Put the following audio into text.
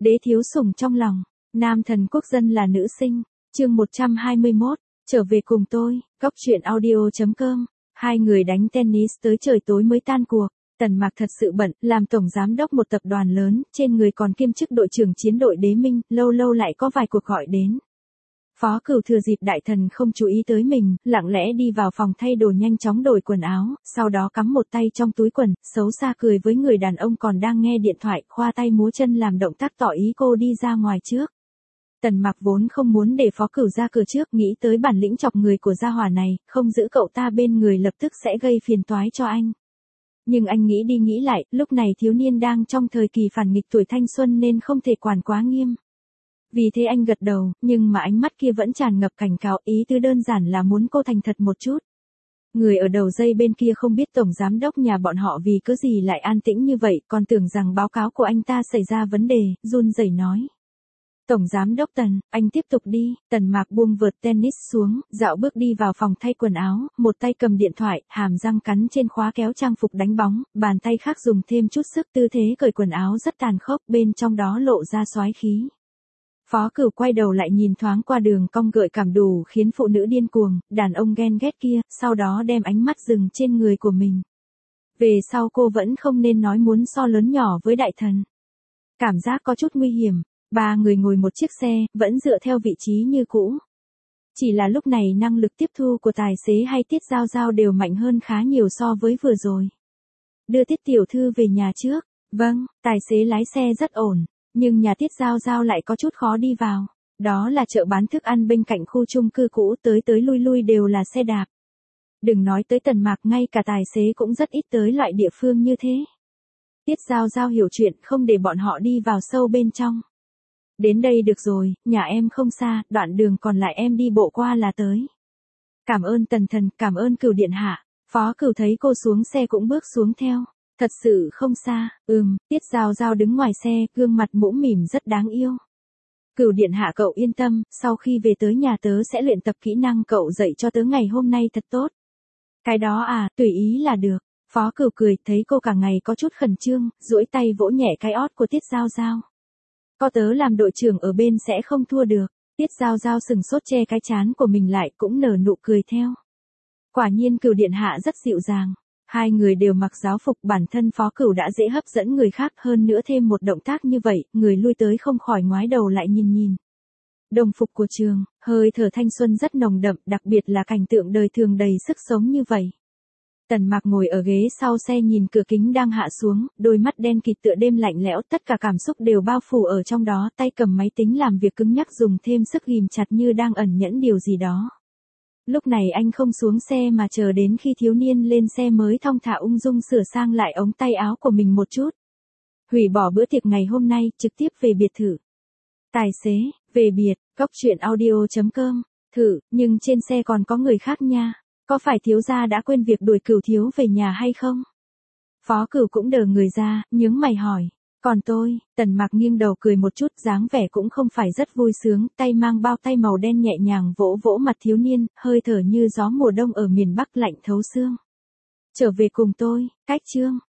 Đế thiếu sủng trong lòng, nam thần quốc dân là nữ sinh, chương 121, trở về cùng tôi, góc truyện audio.com, hai người đánh tennis tới trời tối mới tan cuộc. Tần Mạc thật sự bận, làm tổng giám đốc một tập đoàn lớn, trên người còn kiêm chức đội trưởng chiến đội Đế Minh, lâu lâu lại có vài cuộc gọi đến. Phó Cửu thừa dịp đại thần không chú ý tới mình, lặng lẽ đi vào phòng thay đồ nhanh chóng đổi quần áo, sau đó cắm một tay trong túi quần, xấu xa cười với người đàn ông còn đang nghe điện thoại, khoa tay múa chân làm động tác tỏ ý cô đi ra ngoài trước. Tần Mạc vốn không muốn để Phó Cửu ra cửa trước, nghĩ tới bản lĩnh chọc người của gia hỏa này, không giữ cậu ta bên người lập tức sẽ gây phiền toái cho anh. Nhưng anh nghĩ đi nghĩ lại, lúc này thiếu niên đang trong thời kỳ phản nghịch tuổi thanh xuân nên không thể quản quá nghiêm. Vì thế anh gật đầu, nhưng mà ánh mắt kia vẫn tràn ngập cảnh cáo, ý tứ đơn giản là muốn cô thành thật một chút. Người ở đầu dây bên kia không biết tổng giám đốc nhà bọn họ vì cớ gì lại an tĩnh như vậy, còn tưởng rằng báo cáo của anh ta xảy ra vấn đề, run rẩy nói. Tổng giám đốc Tần, anh tiếp tục đi. Tần Mạc buông vợt tennis xuống, dạo bước đi vào phòng thay quần áo, một tay cầm điện thoại, hàm răng cắn trên khóa kéo trang phục đánh bóng, bàn tay khác dùng thêm chút sức, tư thế cởi quần áo rất tàn khốc, bên trong đó lộ ra soái khí. Phó Cửu quay đầu lại nhìn thoáng qua đường cong gợi cảm đủ khiến phụ nữ điên cuồng, đàn ông ghen ghét kia, sau đó đem ánh mắt dừng trên người của mình. Về sau cô vẫn không nên nói muốn so lớn nhỏ với đại thần. Cảm giác có chút nguy hiểm. Ba người ngồi một chiếc xe, vẫn dựa theo vị trí như cũ. Chỉ là lúc này năng lực tiếp thu của tài xế hay Tiết Giao Giao đều mạnh hơn khá nhiều so với vừa rồi. Đưa Tiết tiểu thư về nhà trước. Vâng, tài xế lái xe rất ổn, nhưng nhà Tiết Giao Giao lại có chút khó đi vào. Đó là chợ bán thức ăn bên cạnh khu chung cư cũ, tới lui lui đều là xe đạp. Đừng nói tới Tần Mạc, ngay cả tài xế cũng rất ít tới loại địa phương như thế. Tiết Giao Giao hiểu chuyện, không để bọn họ đi vào sâu bên trong. Đến đây được rồi, nhà em không xa, đoạn đường còn lại em đi bộ qua là tới. Cảm ơn Tần thần, cảm ơn Cửu điện hạ. Phó Cửu thấy cô xuống xe cũng bước xuống theo. Thật sự không xa, Tiết Giao Giao đứng ngoài xe, gương mặt mũm mỉm rất đáng yêu. Cửu điện hạ cậu yên tâm, sau khi về tới nhà tớ sẽ luyện tập kỹ năng cậu dạy cho tớ ngày hôm nay thật tốt. Cái đó à, tùy ý là được. Phó Cửu cười, thấy cô cả ngày có chút khẩn trương, duỗi tay vỗ nhẹ cái ót của Tiết Giao Giao. Có tớ làm đội trưởng ở bên sẽ không thua được. Tiết Giao Giao sừng sốt che cái trán của mình lại, cũng nở nụ cười theo. Quả nhiên Cửu điện hạ rất dịu dàng. Hai người đều mặc giáo phục, bản thân Phó Cửu đã dễ hấp dẫn người khác, hơn nữa thêm một động tác như vậy, người lui tới không khỏi ngoái đầu lại nhìn. Đồng phục của trường, hơi thở thanh xuân rất nồng đậm, đặc biệt là cảnh tượng đời thường đầy sức sống như vậy. Tần Mạc ngồi ở ghế sau xe nhìn cửa kính đang hạ xuống, đôi mắt đen kịt tựa đêm lạnh lẽo, tất cả cảm xúc đều bao phủ ở trong đó, tay cầm máy tính làm việc cứng nhắc dùng thêm sức ghim chặt như đang ẩn nhẫn điều gì đó. Lúc này anh không xuống xe mà chờ đến khi thiếu niên lên xe mới thong thả ung dung sửa sang lại ống tay áo của mình một chút. Hủy bỏ bữa tiệc ngày hôm nay, trực tiếp về biệt thự. Tài xế, về biệt, góc truyện audio.com, thử, nhưng trên xe còn có người khác nha. Có phải thiếu gia đã quên việc đuổi Cửu thiếu về nhà hay không? Phó Cửu cũng đờ người ra, nhướng mày hỏi. Còn tôi, Tần Mạc nghiêng đầu cười một chút, dáng vẻ cũng không phải rất vui sướng, tay mang bao tay màu đen nhẹ nhàng vỗ vỗ mặt thiếu niên, hơi thở như gió mùa đông ở miền Bắc lạnh thấu xương. Trở về cùng tôi, cách chương.